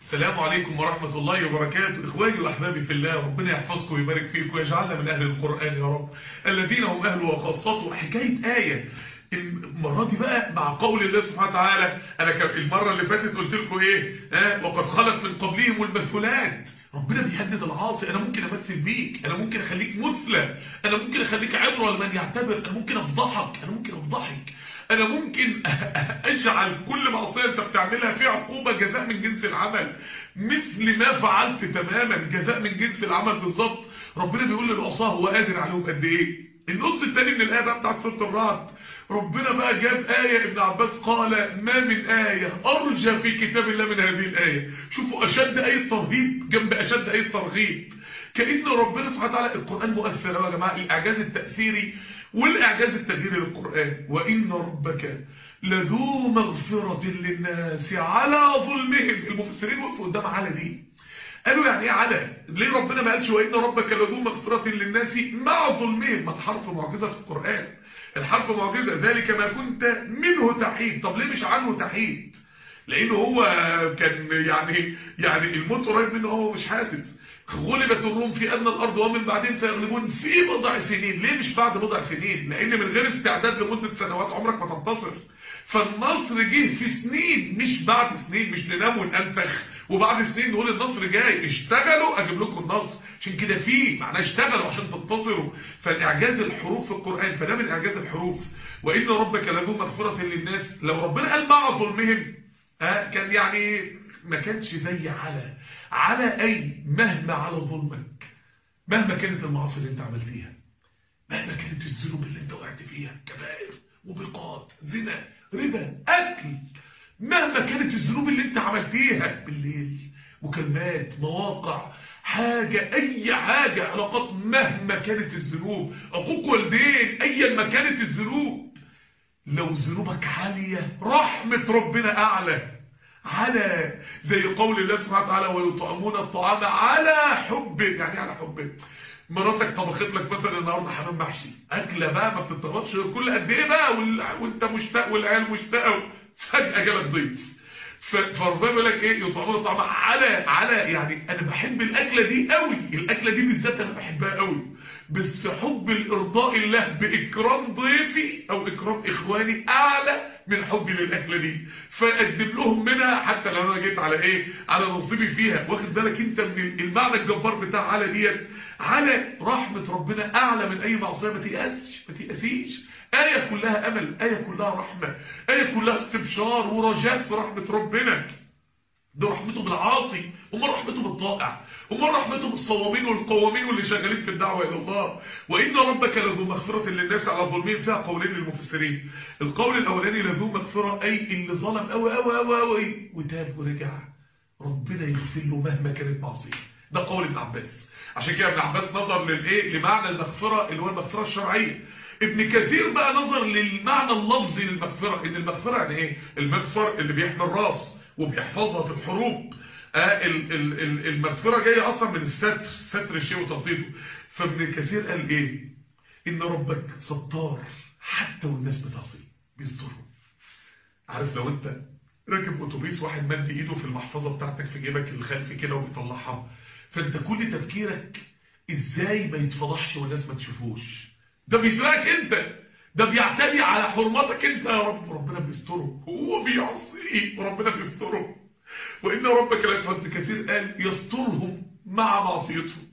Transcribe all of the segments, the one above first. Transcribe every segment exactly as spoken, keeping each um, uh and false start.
السلام عليكم ورحمة الله وبركاته. إخواني وأحبابي في الله، ربنا يحفظكم ويبارك فيكم ويجعلنا من أهل القرآن يا رب، الذين هم أهله وخاصته. حكاية آية المرة دي بقى مع قول الله سبحانه وتعالى. أنا المرة اللي فاتت قلت لكم إيه؟ آه وقد خلت من قبلهم المثلات. ربنا بيهدد العاصي. أنا ممكن أمثل بيك، أنا ممكن أخليك مثلى، أنا ممكن أخليك عبرة لمن يعتبر، أنا ممكن أفضحك، أنا ممكن أفضحك، أنا ممكن أجعل كل معصية أنت بتعملها في عقوبة جزاء من جنس العمل، مثل ما فعلت تماما، جزاء من جنس العمل بالظبط. ربنا بيقول للعصاه هو قادر عليهم قد إيه. النص الثاني من الآية بتاعت سورة الرعد، ربنا بقى جاب آية ابن عباس قال ما من آية أرجى في كتاب الله من هذه الآية. شوفوا أشد آية ترهيب جنب أشد آية ترغيب. كأن ربنا سبحانه وتعالى القرآن مؤثر يا جماعة، الإعجاز التأثيري والإعجاز التغييري للقرآن. وإن ربك لذو مغفرة للناس على ظلمهم. المفسرين وقفوا قدام على دي قالوا يعني ايه على؟ ليه ربنا ما قالش وإن ربك لذو مغفرة للناس مع ظلمهم؟ ما الحرف معجزة في القرآن، الحرف معجزة. ذلك ما كنت منه تحيد. طب ليه مش عنه تحيد؟ لأنه هو كان يعني يعني الموت قريب منه، هو مش حاسس. غلبت الروم في أدنى الأرض ومن بعدين سيغلبون في بضع سنين. ليه مش بعد بضع سنين؟ لأن من غير استعداد لمدة سنوات عمرك ما تنتصر. فالنصر جه في سنين مش بعد سنين. مش ننام وننتخ وبعد سنين نقول النصر جاي. اشتغلوا أجيب لكم النصر. عشان كده فيه معناه اشتغلوا عشان تنتصروا. فالإعجاز الحروف في القرآن، فده من إعجاز الحروف. وإن ربك لذو مغفرة للناس. لو ربنا قال مع ظلمهم ها كان يعني ما كانش زي على على أي مهما على ظلمك، مهما كانت المعاصي اللي انت عملتيها، مهما كانت الذنوب اللي انت وقعت فيها، كبائر موبقات زنا ربا أكل، مهما كانت الذنوب اللي انت عملتيها بالليل، مكالمات مواقع حاجة أي حاجة علاقات، مهما كانت الذنوب، عقوق والدين، أيا ما كانت الذنوب، لو ذنوبك عالية رحمة ربنا أعلى. على زي قول الله سبحانه وتعالى ويطعمون الطعام على حبه. يعني على حبه. مراتك طبخت لك مثلا النهارده حمام محشي، اكله بقى ما بتطبخش كل قد ايه بقى وانت مشتاق والعيال مشتاقه، فجاه جالك ضيف. فربنا بيقول لك ايه؟ يطعمون الطعام على على يعني انا بحب الاكله دي قوي، الاكله دي بالذات انا بحبها قوي، بس حب الارضاء الله باكرام ضيفي او اكرام اخواني اعلى من حبي للاكله دي، فاقدم لهم منها حتى لو انا جيت على ايه؟ على نصيبي فيها. واخد بالك انت من المعنى الجبار بتاع على ديت؟ على رحمه ربنا اعلى من اي معصيه. ما تيأسش ما تيأسيش. آية كلها أمل، آية كلها رحمة، آية كلها استبشار ورجاء في رحمة ربنا. ده رحمته بالعاصي، وما رحمته بالطائع، وما رحمته بالصوامين والقوامين واللي شغالين في الدعوة إلى الله. وإن ربك لذو مغفرة للناس على ظلمهم. فيها قولين للمفسرين. القول الأولاني لذو مغفرة أي اللي ظلم أوي أوي أوي أوي وتاب ورجع، ربنا يغفر له مهما كانت معصية. ده قول ابن عباس. عشان كده ابن عباس نظر للإيه؟ لمعنى المغفرة اللي هو المغفرة الشرعية. ابن كثير بقى نظر للمعنى اللفظي للمغفرة. ان المغفرة يعني ايه؟ المغفر اللي بيحمي الراس وبيحفظها في الحروب. آه المغفرة جاية اصلا من الستر، ستر الشيء وتطيبه. فابن كثير قال ايه؟ ان ربك ستار حتى والناس بتعصي بيسترهم. عارف لو انت راكب اتوبيس واحد مد ايده في المحفظة بتاعتك في جيبك الخلفي كده وبيطلعها، فانت كل تفكيرك ازاي ما يتفضحش والناس ما تشوفوش. ده بيسرقك انت، ده بيعتدي على حرمتك انت يا رب. ربنا بيستره، هو بيعصيه وربنا بيستره. وان ربك لا يفعل. ابن كثير قال يسترهم مع معصيتهم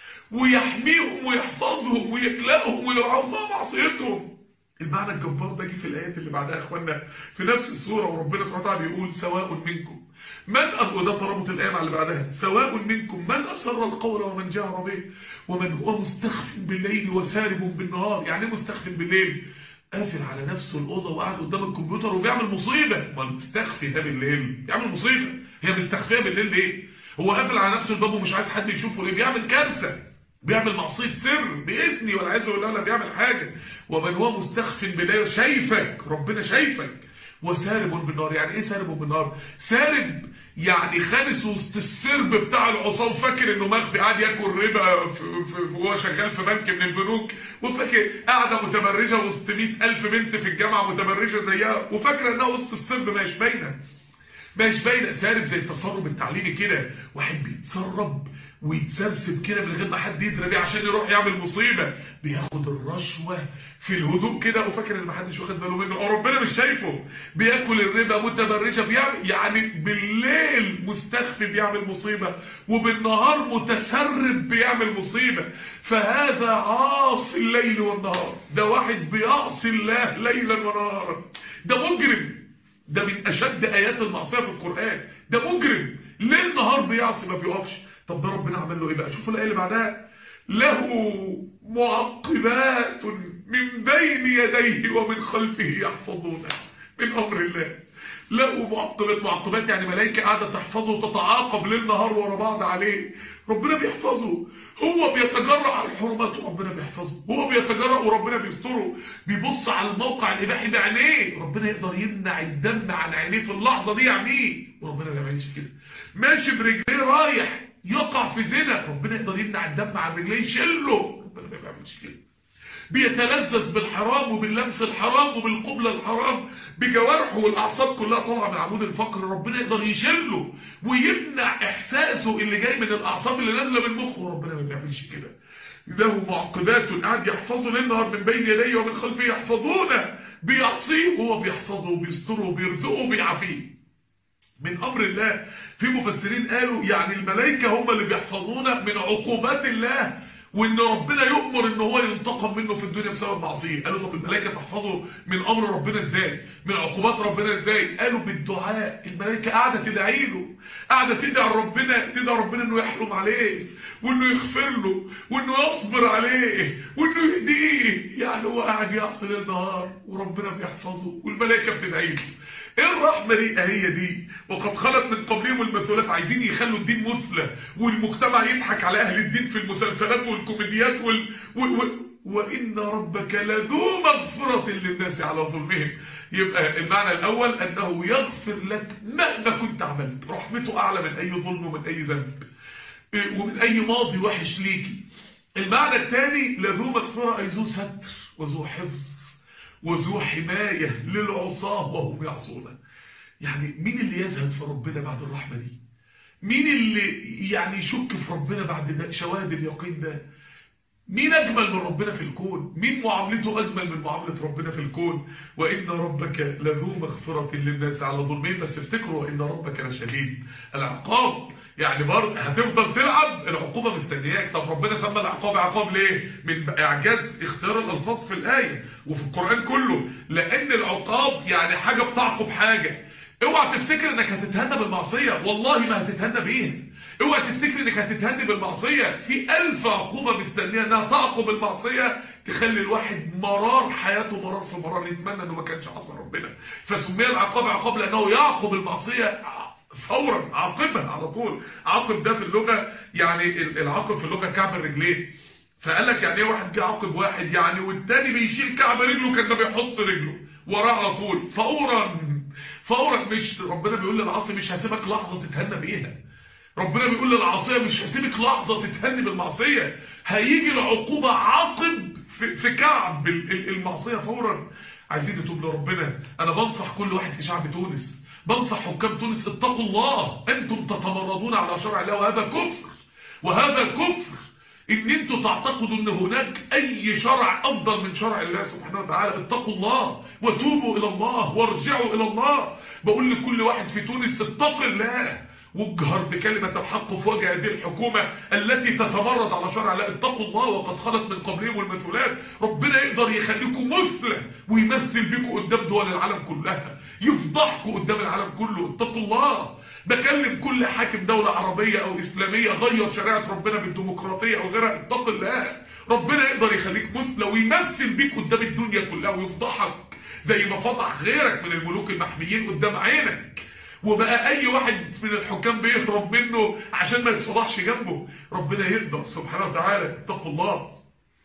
ويحميهم ويحفظهم ويكلأهم ويرعاهم مع معصيتهم. المعنى الجبار ده جه في الايات اللي بعدها يا اخوانا في نفس السوره. وربنا سبحانه وتعالى بيقول سواء منكم من أهو، ده تربط الآية مع اللي بعدها، سواء منكم من أسر القول ومن جهر به ومن هو مستخف بالليل وسارب بالنهار. يعني ايه مستخف بالليل؟ قافل على نفسه الأوضة وقاعد قدام الكمبيوتر وبيعمل مصيبة. ما المستخفي ده بالليل بيعمل مصيبة. هي مستخفية بالليل ليه؟ هو قافل على نفسه الباب ومش عايز حد يشوفه ليه؟ بيعمل كارثة، بيعمل معصية سر بإذني والعياذ بالله ولا بيعمل حاجة. ومن هو مستخف بالليل شايفك، ربنا شايفك. وسارب بالنار. يعني ايه سارب بالنار؟ سارب يعني خالص وسط السرب بتاع العصاه وفاكر انه مخفي قاعد ياكل ربا وهو شغال في بنك من البنوك، وفاكر قاعده متبرجه وسط مئة ألف بنت في الجامعه متبرجه زيها وفاكره انها وسط السرب مش باينه. مش باينه، سارب زي التسرب التعليمي كده، واحد بيتسرب ويتسرسب كده من غير ما حد يدري بيه عشان يروح يعمل مصيبه، بياخد الرشوه في الهدوء كده وفاكر ان محدش واخد باله منه او ربنا مش شايفه، بياكل الربا متبرجه، بيعمل يعني بالليل مستخفي بيعمل مصيبه، وبالنهار متسرب بيعمل مصيبه. فهذا عاصي الليل والنهار، ده واحد بيعصي الله ليلا ونهارا، ده مجرم، ده من اشد ايات المعصيه في القران، ده مجرم ليل نهار بيعصي ما بيقفش. طب ده ربنا عمل له ايه بقى؟ شوفوا الايه اللي بعدها، له معقبات من بين يديه ومن خلفه يحفظونه من امر الله. له معقبات، معقبات يعني ملائكه قاعده تحفظه وتتعاقب ليل نهار ورا بعض عليه، ربنا بيحفظه. هو بيتجرأ على الحرمات وربنا بيحفظه، هو بيتجرأ وربنا بيستره، بيبص على الموقع الاباحي بعينيه، ربنا يقدر يمنع الدم عن عينيه في اللحظه دي يعميه وربنا ما بيعملش كده. ماشي برجليه رايح يقع في زنا، ربنا يقدر يمنع الدم عن رجليه يشيله، ربنا ما بيعملش كده. بيتلذذ بالحرام وباللمس الحرام وبالقبلة الحرام بجوارحه والاعصاب كلها طالعه من عمود الفقر، ربنا يقدر يشيله ويمنع احساسه اللي جاي من الاعصاب اللي نازله من مخه، ربنا ما بيعملش كده. له معقبات قاعد يحفظه ليل نهار من بين يديه ومن خلفه يحفظونه، بيعصيه وهو بيحفظه وبيستره وبيرزقه وبيعافيه من امر الله. في مفسرين قالوا يعني الملائكه هم اللي بيحفظونا من عقوبات الله، وان ربنا يؤمر ان هو ينتقم منه في الدنيا بسبب معصيه. قالوا طب الملائكه تحفظه من امر ربنا ازاي، من عقوبات ربنا ازاي؟ قالوا بالدعاء، الملائكه قاعده تدعي له، قاعده تدعي ربنا، تدعي ربنا انه يحلم عليه وانه يغفر له وانه يصبر عليه وانه يهديه. يعني هو قاعد يعصي ليل نهار وربنا بيحفظه والملائكه بتدعي له. ايه الرحمه دي؟ هي دي وقد خلت من قبلهم المثلات. عايزين يخلوا الدين مثلى والمجتمع يضحك على اهل الدين في المسلسلات والكوميديات وال... و... و... وان ربك لذو مغفرة للناس على ظلمهم. يبقى المعنى الاول انه يغفر لك مهما كنت عملت، رحمته اعلى من اي ظلم ومن اي ذنب ومن اي ماضي وحش ليكي. المعنى الثاني لذو مغفرة اي ذو ستر وذو حفظ وذو حماية للعصاه وهم يعصونه. يعني مين اللي يزهد في ربنا بعد الرحمة دي؟ مين اللي يعني يشك في ربنا بعد شواهد اليقين ده؟ مين أجمل من ربنا في الكون؟ مين معاملته أجمل من معاملة ربنا في الكون؟ وإن ربك لذو مغفرة للناس على ظلمين. بس افتكروا وإن ربك لشديد العقاب. يعني برضه هتفضل تلعب، العقوبة مستنياك. طب ربنا سمى العقاب عقاب ليه؟ من إعجاز اختيار الألفاظ في الآية وفي القرآن كله، لأن العقاب يعني حاجة بتعقب حاجة. اوعى تفتكر انك هتتهنى بالمعصية، والله ما هتتهنى بيها. اوعى تفتكر انك هتتهنى بالمعصية، في ألف عقوبة مستنية انها تعقب المعصية تخلي الواحد مرار حياته مرار في مرار، يتمنى انه ما كانش عصى ربنا. فسمي العقاب عقاب لانه يعقب المعصية فورا، عاقبها على طول. عاقب ده في اللغة يعني العاقب في اللغة كعب الرجلين. فقال لك يعني ايه واحد جه عاقب واحد؟ يعني والتاني بيشيل كعب رجله كان ده بيحط رجله وراه على طول فورا فورا. مش ربنا بيقول للعاصي مش هسيبك لحظه تتهنى بيها، ربنا بيقول للعاصيه مش هسيبك لحظه تتهني بالمعصيه، هيجي العقوبه عاقب في, في كعب المعصيه فورا. عايزين نتوب لربنا. انا بنصح كل واحد في شعب تونس، بنصح حكام تونس اتقوا الله، انتم تتمردون على شرع الله وهذا كفر، وهذا كفر ان انتوا تعتقدوا ان هناك اي شرع افضل من شرع الله سبحانه وتعالى. اتقوا الله وتوبوا الى الله وارجعوا الى الله. بقول لكل واحد في تونس اتق الله واجهر بكلمة الحق في وجه هذه الحكومة التي تتمرد على شرع الله. اتقوا الله وقد خلت من قبلهم المثلات. ربنا يقدر يخليكم مثلة ويمثل بكم قدام دول العالم كلها، يفضحكم قدام العالم كله. اتقوا الله. بكلم كل حاكم دولة عربية او اسلامية غير شريعة ربنا بالديمقراطية او غيرها، اتق الله. ربنا يقدر يخليك مثلة ويمثل بيك قدام الدنيا كلها ويفضحك زي ما فضح غيرك من الملوك المحميين قدام عينك. وبقى اي واحد من الحكام بيهرب منه عشان ما يتفضحش جنبه. ربنا يقدر سبحانه وتعالى. اتقوا الله.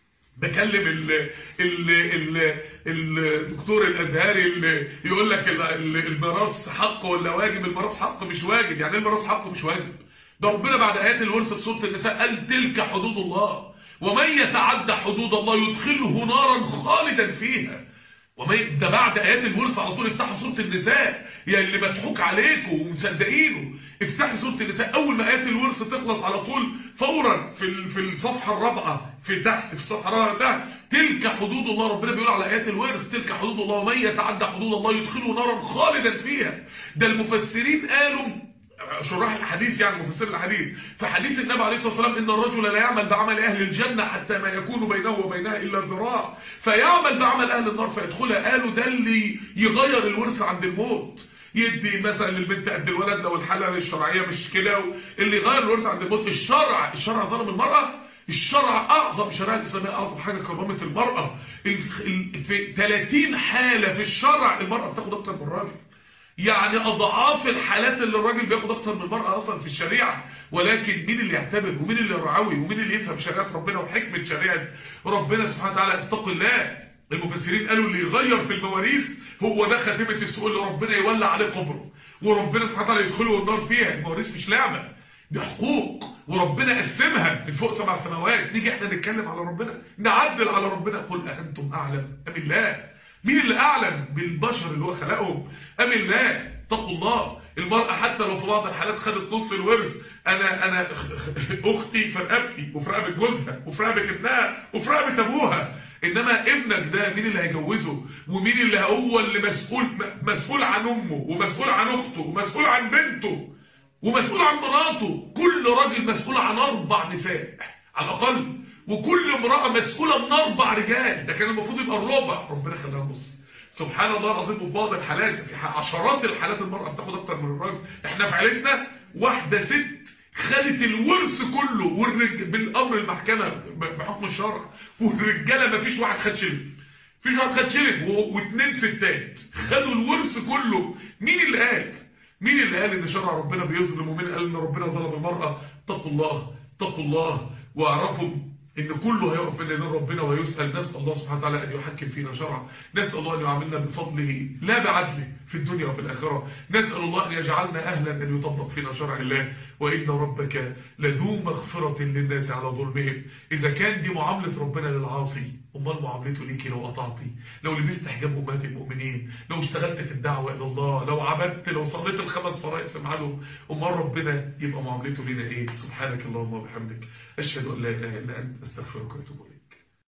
بكلم ال ال ال الدكتور الازهري اللي يقول لك الميراث حق ولا واجب. الميراث حق مش واجب. يعني ايه الميراث حق مش واجب؟ ده ربنا بعد ايات الورث في سوره النساء قال تلك حدود الله ومن يتعدى حدود الله يدخله نارا خالدا فيها. وما ده بعد ايات الورث على طول افتحوا سوره النساء يا اللي مضحوك عليكم ومصدقينه. افتحوا سوره النساء اول ما ايات الورث تخلص على طول فورا في في الصفحه الرابعه في تحت في الصفحه الرابعه ده تلك حدود الله. ربنا بيقول على ايات الورث تلك حدود الله ومن يتعدى حدود الله يدخله نارا خالدا فيها. ده المفسرين قالوا شراح الحديث يعني مفسر الحديث في حديث النبي عليه الصلاه والسلام ان الرجل لا يعمل بعمل اهل الجنه حتى ما يكون بينه وبينها الا ذراع فيعمل بعمل اهل النار فيدخلها. قالوا ده اللي يغير الورث عند الموت، يدي مثلا للبنت قد الولد لو الحاله الشرعيه مش كده، اللي يغير الورث عند الموت الشرع. الشرع ظلم المراه، الشرع اعظم شرائع الاسلاميه اعظم حاجه كرامه المراه. في ثلاثين حاله في الشرع المراه بتاخد اكتر من الراجل، يعني اضعاف الحالات اللي الراجل بياخد اكتر من المرأة اصلا في الشريعة. ولكن مين اللي يعتبر ومين اللي يرعوي ومين اللي يفهم شريعة ربنا وحكمة شريعة ربنا سبحانه وتعالى؟ اتقوا الله. المفسرين قالوا اللي يغير في المواريث هو ده خاتمة السوء اللي ربنا يولع عليه قبره وربنا سبحانه وتعالى يدخله النار فيها. المواريث مش لعبة، دي حقوق وربنا قسمها من فوق سبع سماوات. نيجي احنا نتكلم على ربنا نعدل على ربنا. قل أأنتم أعلم أم الله؟ مين اللي أعلم بالبشر اللي هو خلقهم أم الله؟ اتقوا الله. المرأة حتى لو في بعض الحالات خدت نص الورث، أنا أنا أختي في رقبتي وفي رقبة جوزها وفي رقبة ابنها وفي رقبة أبوها، إنما ابنك ده مين اللي هيجوزه؟ ومين اللي هو اللي مسؤول مسؤول عن أمه ومسؤول عن أخته ومسؤول عن بنته ومسؤول عن مراته؟ كل راجل مسؤول عن أربع نساء على الأقل، وكل امرأة مسؤولة من أربع رجال. ده كان المفروض يبقى الربع، ربنا خلاها نص. سبحان الله العظيم. وفي بعض الحالات في عشرات الحالات المرأة بتاخد أكتر من الراجل. احنا في عائلتنا واحدة ست خدت الورث كله والرج... بالأمر المحكمة بحكم الشرع، والرجالة مفيش واحد خد شلب، مفيش واحد خد شلب و... واثنين ستات خدوا الورث كله. مين اللي قال؟ مين اللي قال ان شرع ربنا بيظلم؟ ومين قال ان ربنا ظلم المرأة؟ اتقوا الله اتقوا الله واعرفوا ان كله هيقف بين يدين ربنا ويسأل. نسأل الله سبحانه وتعالى ان يحكم فينا شرعا، نسأل الله ان يعاملنا بفضله لا بعدله في الدنيا وفي الآخرة، نسأل الله ان يجعلنا اهلا ان يطبق فينا شرع الله. وان ربك لذو مغفرة للناس على ظلمهم. اذا كان دي معاملة ربنا للعاصي، امال معاملته ليكي لو قطعتي، لو لبست حجاب امهات المؤمنين، لو اشتغلت في الدعوة الى الله، لو عبدت، لو صليت الخمس فرائض في ميعادهم، امال ربنا يبقى معاملته لنا ايه؟ سبحانك اللهم وبحمدك اشهد ان لا اله الا انت استغفرك واتوب اليك.